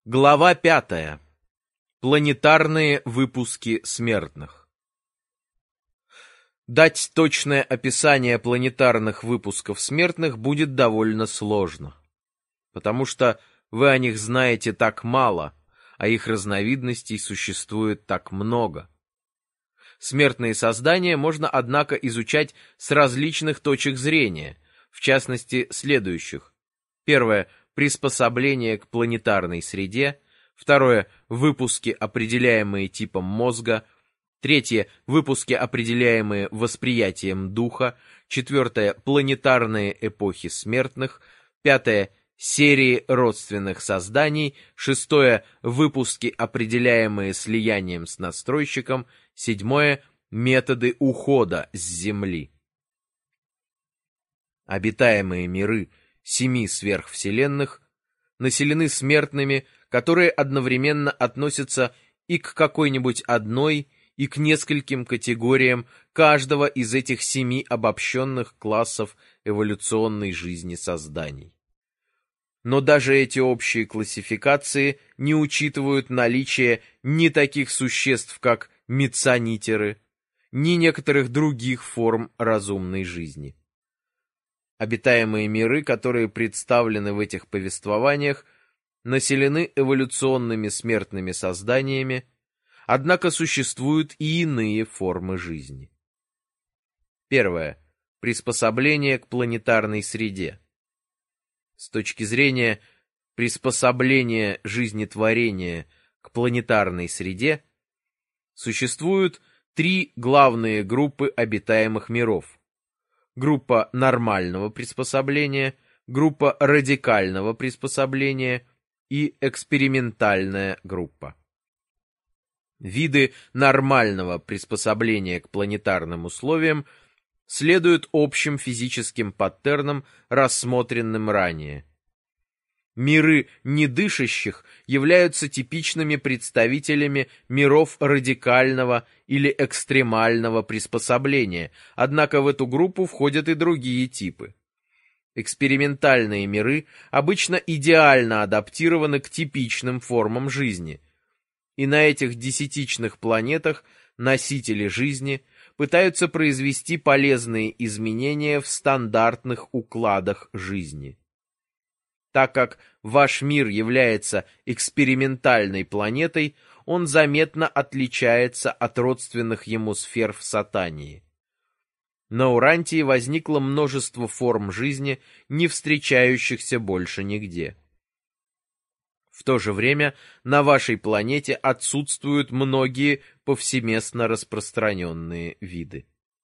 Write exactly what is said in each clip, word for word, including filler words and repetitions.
Глава пятая. Планетарные выпуски смертных. Дать точное описание планетарных выпусков смертных будет довольно сложно, потому что вы о них знаете так мало, а их разновидностей существует так много. Смертные создания можно, однако, изучать с различных точек зрения, в частности, следующих. Первое – приспособление к планетарной среде. Второе – выпуски, определяемые типом мозга. Третье – выпуски, определяемые восприятием духа. Четвертое – планетарные эпохи смертных. Пятое – серии родственных созданий. Шестое – выпуски, определяемые слиянием с настройщиком. Седьмое – методы ухода с Земли. Обитаемые миры семи сверхвселенных населены смертными, которые одновременно относятся и к какой-нибудь одной, и к нескольким категориям каждого из этих семи обобщенных классов эволюционной жизни созданий. Но даже эти общие классификации не учитывают наличие ни таких существ, как мецанитеры, ни некоторых других форм разумной жизни. Обитаемые миры, которые представлены в этих повествованиях, населены эволюционными смертными созданиями, однако существуют и иные формы жизни. Первое. Приспособление к планетарной среде. С точки зрения приспособления жизнетворения к планетарной среде существуют три главные группы обитаемых миров. Группа нормального приспособления, группа радикального приспособления и экспериментальная группа. Виды нормального приспособления к планетарным условиям следуют общим физическим паттернам, рассмотренным ранее. Миры недышащих являются типичными представителями миров радикального или экстремального приспособления, однако в эту группу входят и другие типы. Экспериментальные миры обычно идеально адаптированы к типичным формам жизни, и на этих десятичных планетах носители жизни пытаются произвести полезные изменения в стандартных укладах жизни. Так как ваш мир является экспериментальной планетой, он заметно отличается от родственных ему сфер в Сатании. На Урантии возникло множество форм жизни, не встречающихся больше нигде. В то же время на вашей планете отсутствуют многие повсеместно распространенные виды.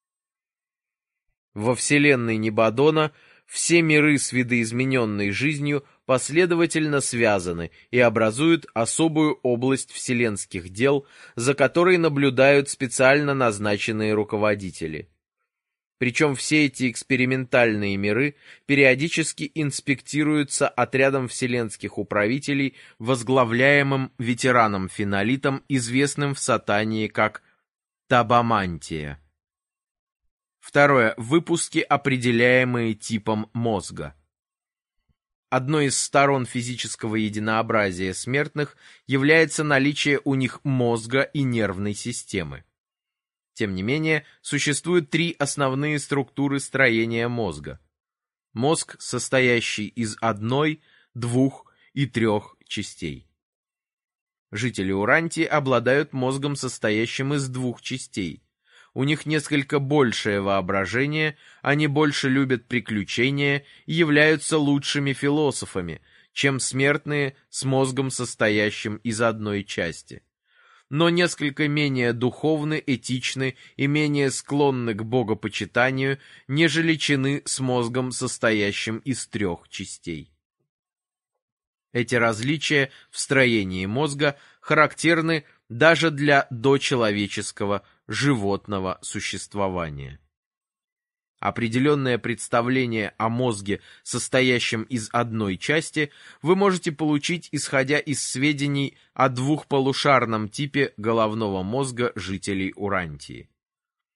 Во вселенной Небадона все миры с видоизмененной жизнью последовательно связаны и образуют особую область вселенских дел, за которой наблюдают специально назначенные руководители. Причем все эти экспериментальные миры периодически инспектируются отрядом вселенских управителей, возглавляемым ветераном-фенолитом, известным в Сатании как Табамантия. Второе. Выпуски, определяемые типом мозга. Одной из сторон физического единообразия смертных является наличие у них мозга и нервной системы. Тем не менее, существуют три основные структуры строения мозга. Мозг, состоящий из одной, двух и трех частей. Жители Урантии обладают мозгом, состоящим из двух частей. У них несколько большее воображение, они больше любят приключения и являются лучшими философами, чем смертные с мозгом, состоящим из одной части. Но несколько менее духовны, этичны и менее склонны к богопочитанию, нежели чины с мозгом, состоящим из трех частей. Эти различия в строении мозга характерны даже для дочеловеческого животного существования. Определенное представление о мозге, состоящем из одной части, вы можете получить, исходя из сведений о двухполушарном типе головного мозга жителей Урантии.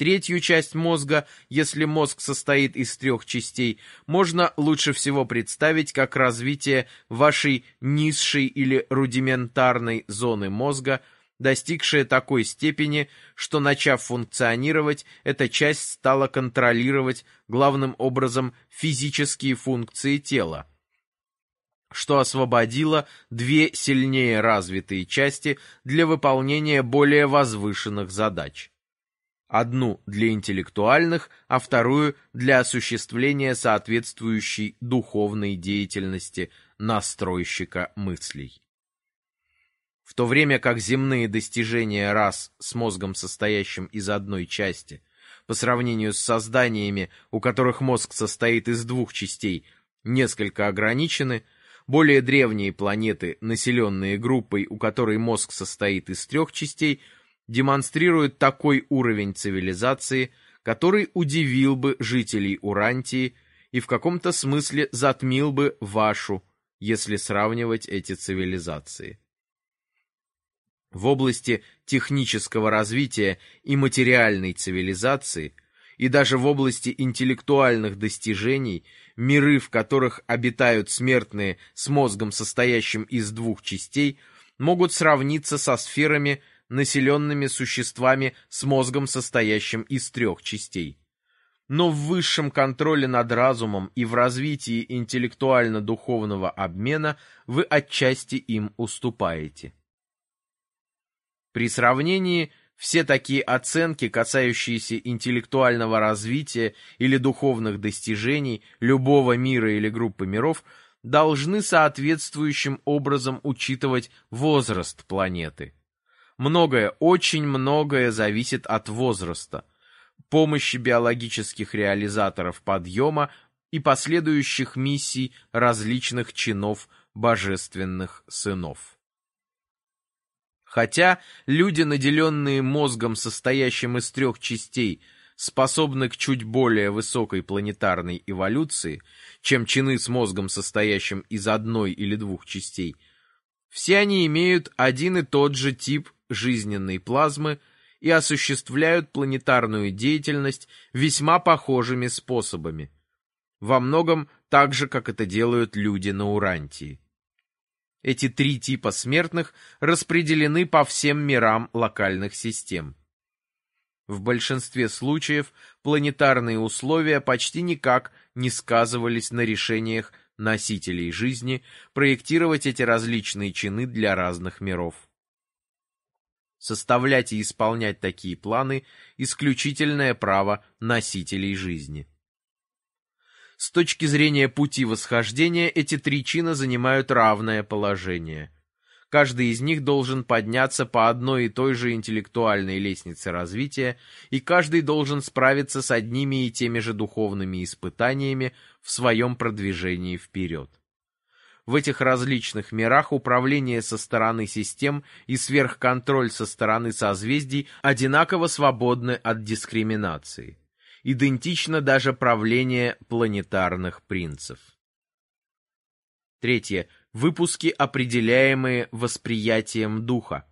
Третью часть мозга, если мозг состоит из трех частей, можно лучше всего представить как развитие вашей низшей или рудиментарной зоны мозга, достигшее такой степени, что, начав функционировать, эта часть стала контролировать главным образом физические функции тела, что освободило две сильнее развитые части для выполнения более возвышенных задач. Одну для интеллектуальных, а вторую для осуществления соответствующей духовной деятельности настройщика мыслей. В то время как земные достижения рас с мозгом, состоящим из одной части, по сравнению с созданиями, у которых мозг состоит из двух частей, несколько ограничены, более древние планеты, населенные группой, у которой мозг состоит из трех частей, демонстрируют такой уровень цивилизации, который удивил бы жителей Урантии и в каком-то смысле затмил бы вашу, если сравнивать эти цивилизации. В области технического развития и материальной цивилизации, и даже в области интеллектуальных достижений, миры, в которых обитают смертные с мозгом, состоящим из двух частей, могут сравниться со сферами, населенными существами с мозгом, состоящим из трех частей. Но в высшем контроле над разумом и в развитии интеллектуально-духовного обмена вы отчасти им уступаете. При сравнении все такие оценки, касающиеся интеллектуального развития или духовных достижений любого мира или группы миров, должны соответствующим образом учитывать возраст планеты. Многое, очень многое зависит от возраста, помощи биологических реализаторов подъема и последующих миссий различных чинов божественных сынов. Хотя люди, наделенные мозгом, состоящим из трех частей, способны к чуть более высокой планетарной эволюции, чем чины с мозгом, состоящим из одной или двух частей, все они имеют один и тот же тип жизненной плазмы и осуществляют планетарную деятельность весьма похожими способами, во многом так же, как это делают люди на Урантии. Эти три типа смертных распределены по всем мирам локальных систем. В большинстве случаев планетарные условия почти никак не сказывались на решениях носителей жизни проектировать эти различные чины для разных миров. Составлять и исполнять такие планы – исключительное право носителей жизни. С точки зрения пути восхождения эти три чина занимают равное положение. Каждый из них должен подняться по одной и той же интеллектуальной лестнице развития, и каждый должен справиться с одними и теми же духовными испытаниями в своем продвижении вперед. В этих различных мирах управление со стороны систем и сверхконтроль со стороны созвездий одинаково свободны от дискриминации. Идентично даже правление планетарных принцев. Третье. Выпуски, определяемые восприятием духа.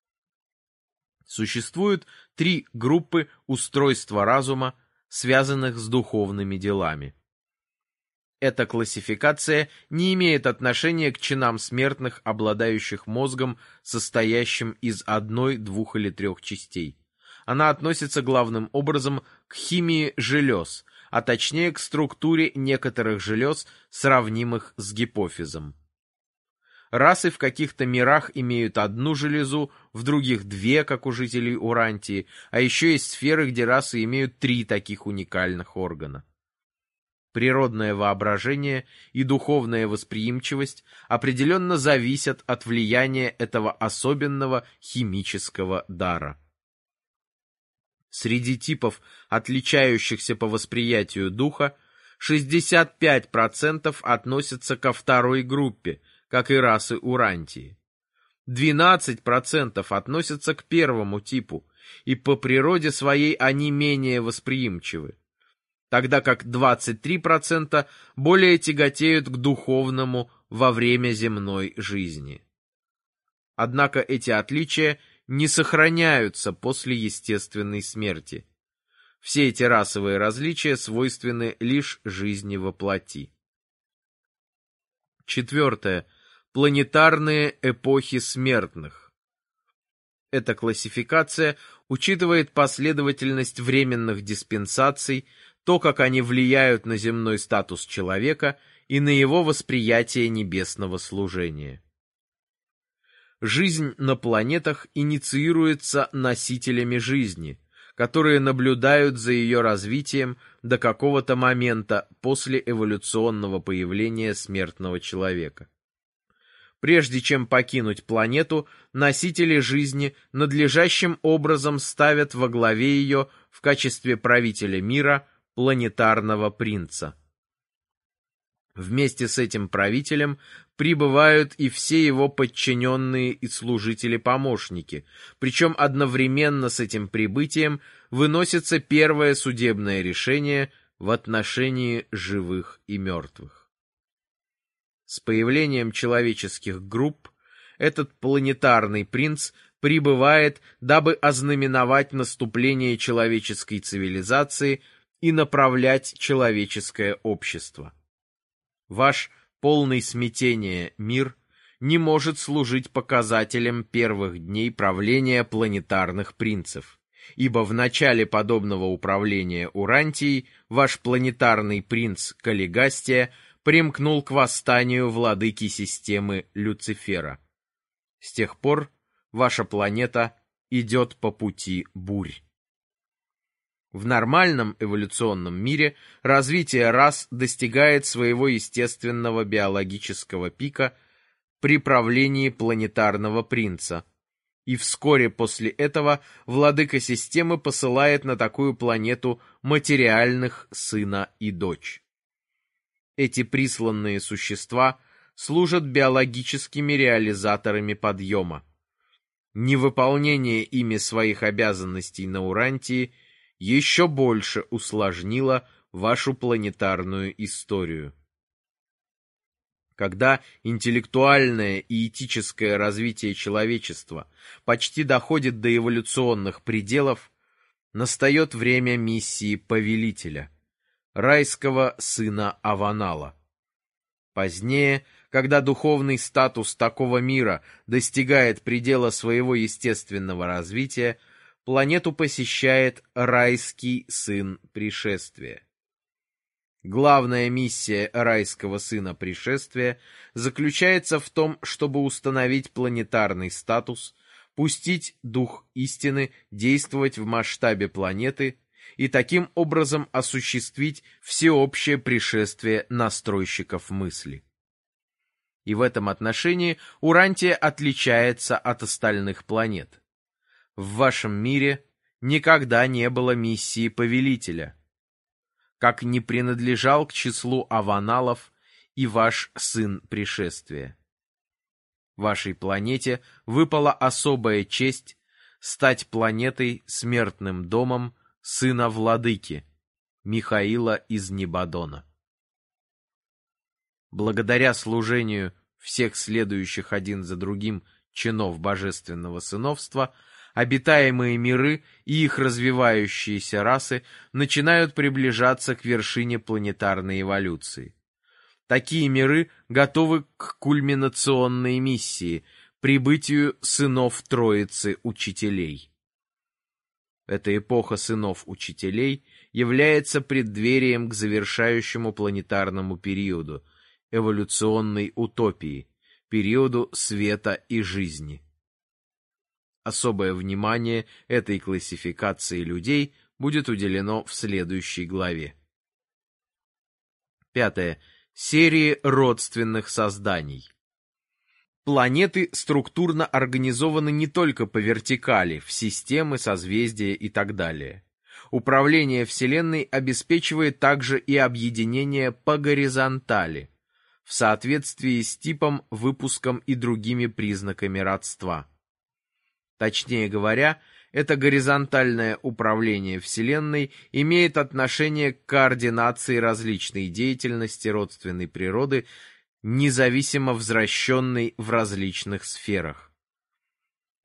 Существуют три группы устройства разума, связанных с духовными делами. Эта классификация не имеет отношения к чинам смертных, обладающих мозгом, состоящим из одной, двух или трех частей. Она относится главным образом к химии желез, а точнее к структуре некоторых желез, сравнимых с гипофизом. Расы в каких-то мирах имеют одну железу, в других две, как у жителей Урантии, а еще есть сферы, где расы имеют три таких уникальных органа. Природное воображение и духовная восприимчивость определенно зависят от влияния этого особенного химического дара. Среди типов, отличающихся по восприятию духа, шестьдесят пять процентов относятся ко второй группе, как и расы Урантии. двенадцать процентов относятся к первому типу, и по природе своей они менее восприимчивы, тогда как двадцать три процента более тяготеют к духовному во время земной жизни. Однако эти отличия не сохраняются после естественной смерти. Все эти расовые различия свойственны лишь жизни во плоти. Четвертое. Планетарные эпохи смертных. Эта классификация учитывает последовательность временных диспенсаций, то, как они влияют на земной статус человека и на его восприятие небесного служения. Жизнь на планетах инициируется носителями жизни, которые наблюдают за ее развитием до какого-то момента после эволюционного появления смертного человека. Прежде чем покинуть планету, носители жизни надлежащим образом ставят во главе ее в качестве правителя мира планетарного принца. Вместе с этим правителем прибывают и все его подчиненные и служители-помощники, причем одновременно с этим прибытием выносится первое судебное решение в отношении живых и мертвых. С появлением человеческих групп этот планетарный принц прибывает, дабы ознаменовать наступление человеческой цивилизации и направлять человеческое общество. Ваш полный смятения мир не может служить показателем первых дней правления планетарных принцев, ибо в начале подобного управления Урантией ваш планетарный принц Каллигастия примкнул к восстанию владыки системы Люцифера. С тех пор ваша планета идет по пути бурь. В нормальном эволюционном мире развитие рас достигает своего естественного биологического пика при правлении планетарного принца, и вскоре после этого владыка системы посылает на такую планету материальных сына и дочь. Эти присланные существа служат биологическими реализаторами подъема. Невыполнение ими своих обязанностей на Урантии еще больше усложнило вашу планетарную историю. Когда интеллектуальное и этическое развитие человечества почти доходит до эволюционных пределов, настает время миссии повелителя, райского сына Аванала. Позднее, когда духовный статус такого мира достигает предела своего естественного развития, планету посещает райский сын пришествия. Главная миссия райского сына пришествия заключается в том, чтобы установить планетарный статус, пустить дух истины действовать в масштабе планеты и таким образом осуществить всеобщее пришествие настройщиков мысли. И в этом отношении Урантия отличается от остальных планет. В вашем мире никогда не было миссии повелителя, как не принадлежал к числу аваналов и ваш сын пришествия. Вашей планете выпала особая честь стать планетой смертным домом сына владыки, Михаила из Небадона. Благодаря служению всех следующих один за другим чинов божественного сыновства, обитаемые миры и их развивающиеся расы начинают приближаться к вершине планетарной эволюции. Такие миры готовы к кульминационной миссии, прибытию сынов Троицы Учителей. Эта эпоха сынов-учителей является преддверием к завершающему планетарному периоду, эволюционной утопии, периоду света и жизни. Особое внимание этой классификации людей будет уделено в следующей главе. Пятое. Серии родственных созданий. Планеты структурно организованы не только по вертикали, в системы, созвездия и так далее. Управление Вселенной обеспечивает также и объединение по горизонтали, в соответствии с типом, выпуском и другими признаками родства. Точнее говоря, это горизонтальное управление Вселенной имеет отношение к координации различной деятельности родственной природы, независимо возвращенной в различных сферах.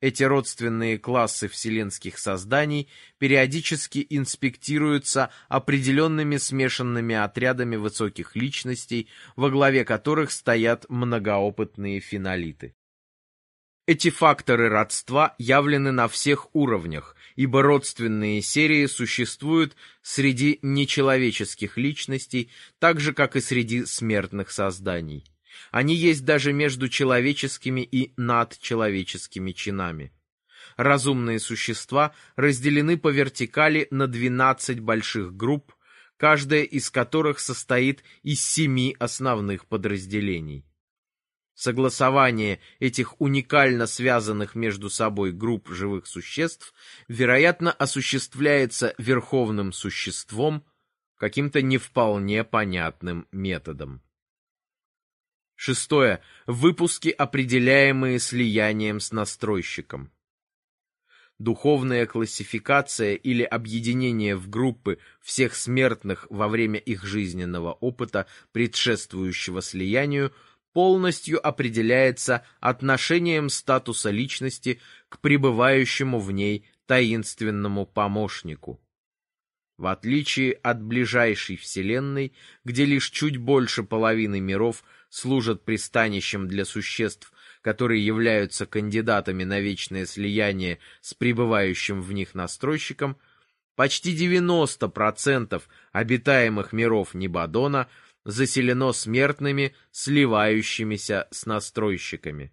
Эти родственные классы вселенских созданий периодически инспектируются определенными смешанными отрядами высоких личностей, во главе которых стоят многоопытные фенолиты. Эти факторы родства явлены на всех уровнях, ибо родственные серии существуют среди нечеловеческих личностей, так же, как и среди смертных созданий. Они есть даже между человеческими и надчеловеческими чинами. Разумные существа разделены по вертикали на двенадцать больших групп, каждая из которых состоит из семи основных подразделений. Согласование этих уникально связанных между собой групп живых существ, вероятно, осуществляется Верховным Существом каким-то не вполне понятным методом. Шестое. Выпуски, определяемые слиянием с настройщиком. Духовная классификация или объединение в группы всех смертных во время их жизненного опыта, предшествующего слиянию, полностью определяется отношением статуса личности к пребывающему в ней таинственному помощнику. В отличие от ближайшей Вселенной, где лишь чуть больше половины миров служат пристанищем для существ, которые являются кандидатами на вечное слияние с пребывающим в них настройщиком, почти девяносто процентов обитаемых миров Нибадона заселено смертными, сливающимися с настройщиками.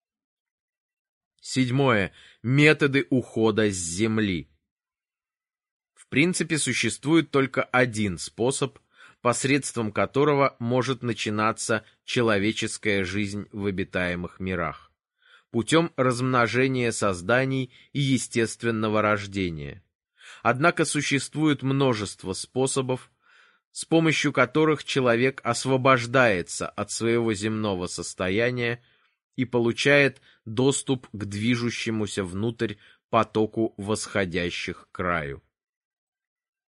Седьмое. Методы ухода с Земли. В принципе, существует только один способ, посредством которого может начинаться человеческая жизнь в обитаемых мирах – путем размножения созданий и естественного рождения. Однако существует множество способов, с помощью которых человек освобождается от своего земного состояния и получает доступ к движущемуся внутрь потоку восходящих к краю.